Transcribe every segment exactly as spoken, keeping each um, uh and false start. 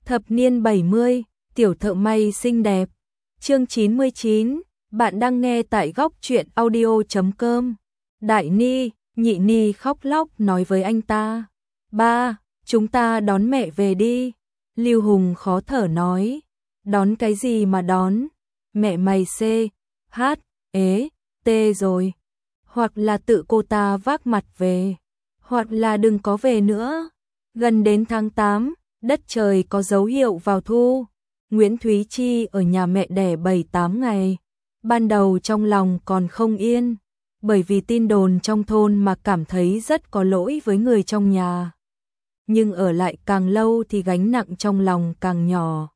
Thập niên bảy mươi, tiểu thợ may xinh đẹp. Chương chín mươi chín, bạn đang nghe tại góc truyện audio chấm com. Đại Ni, Nhị Ni khóc lóc nói với anh ta. Ba, chúng ta đón mẹ về đi. Lưu Hùng khó thở nói. Đón cái gì mà đón? Mẹ mày C, H, ế, T rồi. Hoặc là tự cô ta vác mặt về. Hoặc là đừng có về nữa. Gần đến tháng tám, đất trời có dấu hiệu vào thu. Nguyễn Thúy Chi ở nhà mẹ đẻ bảy tám ngày. Ban đầu trong lòng còn không yên, bởi vì tin đồn trong thôn mà cảm thấy rất có lỗi với người trong nhà. Nhưng ở lại càng lâu thì gánh nặng trong lòng càng nhỏ.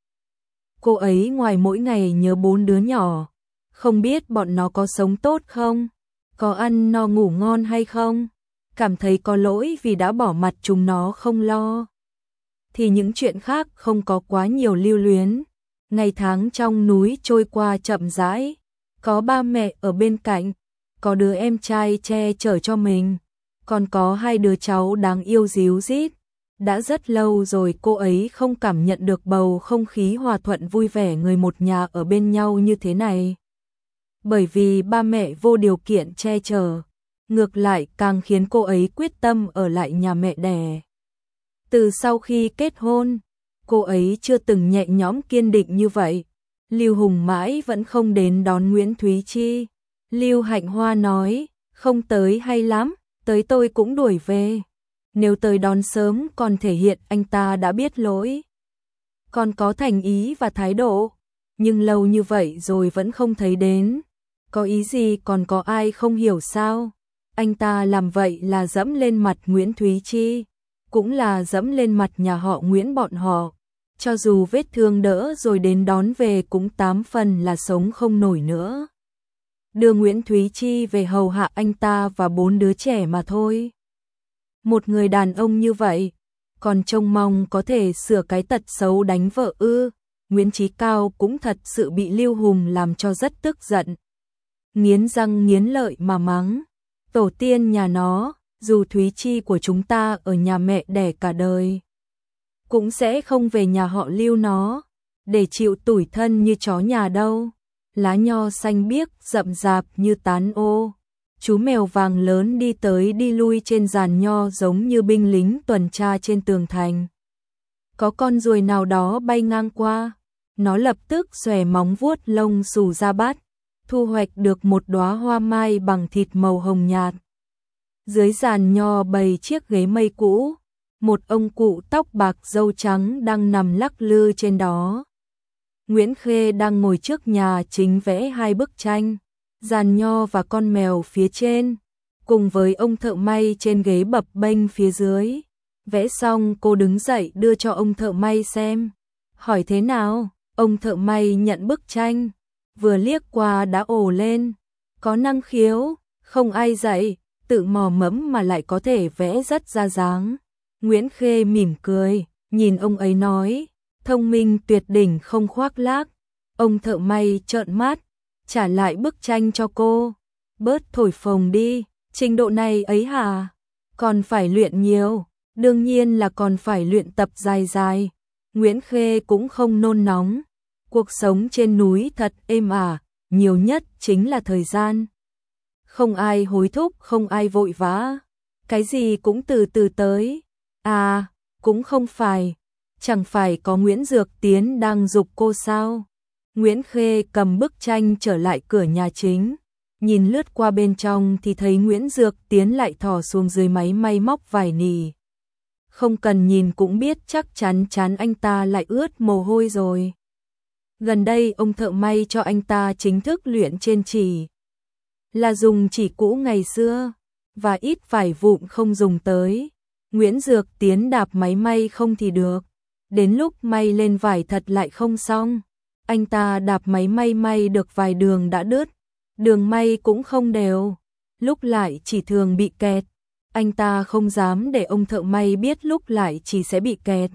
Cô ấy ngoài mỗi ngày nhớ bốn đứa nhỏ, không biết bọn nó có sống tốt không, có ăn no ngủ ngon hay không, cảm thấy có lỗi vì đã bỏ mặt chúng nó không lo. Thì những chuyện khác không có quá nhiều lưu luyến. Ngày tháng trong núi trôi qua chậm rãi, có ba mẹ ở bên cạnh, có đứa em trai che chở cho mình, còn có hai đứa cháu đáng yêu ríu rít. Đã rất lâu rồi cô ấy không cảm nhận được bầu không khí hòa thuận vui vẻ người một nhà ở bên nhau như thế này. Bởi vì ba mẹ vô điều kiện che chở, ngược lại càng khiến cô ấy quyết tâm ở lại nhà mẹ đẻ. Từ sau khi kết hôn, cô ấy chưa từng nhẹ nhõm kiên định như vậy. Lưu Hùng mãi vẫn không đến đón Nguyễn Thúy Chi. Lưu Hạnh Hoa nói, không tới hay lắm, tới tôi cũng đuổi về. Nếu tới đón sớm còn thể hiện anh ta đã biết lỗi, còn có thành ý và thái độ. Nhưng lâu như vậy rồi vẫn không thấy đến. Có ý gì còn có ai không hiểu sao? Anh ta làm vậy là dẫm lên mặt Nguyễn Thúy Chi, cũng là dẫm lên mặt nhà họ Nguyễn bọn họ. Cho dù vết thương đỡ rồi đến đón về cũng tám phần là sống không nổi nữa. Đưa Nguyễn Thúy Chi về hầu hạ anh ta và bốn đứa trẻ mà thôi. Một người đàn ông như vậy, còn trông mong có thể sửa cái tật xấu đánh vợ ư? Nguyễn Chí Cao cũng thật sự bị Lưu Hùng làm cho rất tức giận. Nghiến răng nghiến lợi mà mắng. Tổ tiên nhà nó, dù Thúy Chi của chúng ta ở nhà mẹ đẻ cả đời, cũng sẽ không về nhà họ Lưu nó, để chịu tủi thân như chó nhà đâu. Lá nho xanh biếc rậm rạp như tán ô. Chú mèo vàng lớn đi tới đi lui trên giàn nho giống như binh lính tuần tra trên tường thành. Có con ruồi nào đó bay ngang qua, nó lập tức xòe móng vuốt lông xù ra bắt, thu hoạch được một đóa hoa mai bằng thịt màu hồng nhạt. Dưới giàn nho bày chiếc ghế mây cũ, một ông cụ tóc bạc râu trắng đang nằm lắc lư trên đó. Nguyễn Khê đang ngồi trước nhà chính vẽ hai bức tranh, giàn nho và con mèo phía trên, cùng với ông thợ may trên ghế bập bênh phía dưới. Vẽ xong cô đứng dậy đưa cho ông thợ may xem. Hỏi thế nào? Ông thợ may nhận bức tranh, vừa liếc qua đã ồ lên. Có năng khiếu, không ai dạy, tự mò mẫm mà lại có thể vẽ rất ra dáng. Nguyễn Khê mỉm cười, nhìn ông ấy nói, thông minh tuyệt đỉnh không khoác lác. Ông thợ may trợn mắt, trả lại bức tranh cho cô. Bớt thổi phồng đi, trình độ này ấy hả? Còn phải luyện nhiều, đương nhiên là còn phải luyện tập dài dài. Nguyễn Khê cũng không nôn nóng. Cuộc sống trên núi thật êm ả, nhiều nhất chính là thời gian. Không ai hối thúc, không ai vội vã. Cái gì cũng từ từ tới. À, cũng không phải. Chẳng phải có Nguyễn Dược Tiến đang giục cô sao? Nguyễn Khê cầm bức tranh trở lại cửa nhà chính. Nhìn lướt qua bên trong thì thấy Nguyễn Dược Tiến lại thò xuống dưới máy may móc vải nỉ. Không cần nhìn cũng biết chắc chắn chán anh ta lại ướt mồ hôi rồi. Gần đây ông thợ may cho anh ta chính thức luyện trên chỉ. Là dùng chỉ cũ ngày xưa, và ít vải vụn không dùng tới. Nguyễn Dược Tiến đạp máy may không thì được. Đến lúc may lên vải thật lại không xong. Anh ta đạp máy may may được vài đường đã đứt. Đường may cũng không đều. Lúc lại chỉ thường bị kẹt. Anh ta không dám để ông thợ may biết lúc lại chỉ sẽ bị kẹt.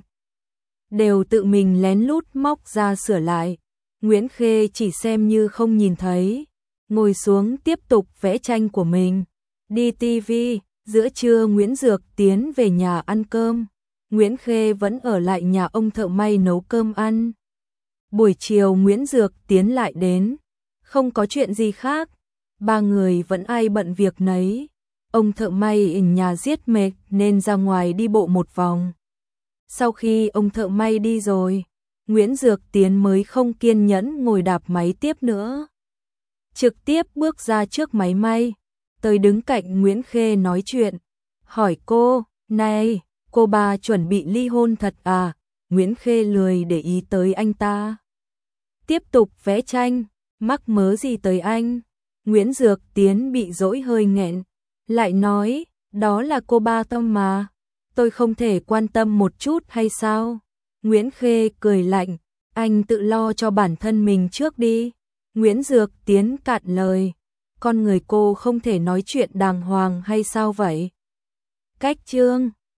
Đều tự mình lén lút móc ra sửa lại. Nguyễn Khê chỉ xem như không nhìn thấy. Ngồi xuống tiếp tục vẽ tranh của mình. Đi ti vi, giữa trưa Nguyễn Dược Tiến về nhà ăn cơm. Nguyễn Khê vẫn ở lại nhà ông thợ may nấu cơm ăn. Buổi chiều Nguyễn Dược Tiến lại đến, không có chuyện gì khác, ba người vẫn ai bận việc nấy. Ông thợ may ở nhà giết mệt nên ra ngoài đi bộ một vòng. Sau khi ông thợ may đi rồi, Nguyễn Dược Tiến mới không kiên nhẫn ngồi đạp máy tiếp nữa. Trực tiếp bước ra trước máy may, tới đứng cạnh Nguyễn Khê nói chuyện, hỏi cô, này, cô ba chuẩn bị ly hôn thật à? Nguyễn Khê lười để ý tới anh ta. Tiếp tục vẽ tranh, mắc mớ gì tới anh? Nguyễn Dược Tiến bị dỗi hơi nghẹn, lại nói, đó là cô ba tâm mà, tôi không thể quan tâm một chút hay sao? Nguyễn Khê cười lạnh, anh tự lo cho bản thân mình trước đi. Nguyễn Dược Tiến cạn lời, con người cô không thể nói chuyện đàng hoàng hay sao vậy? Cách chương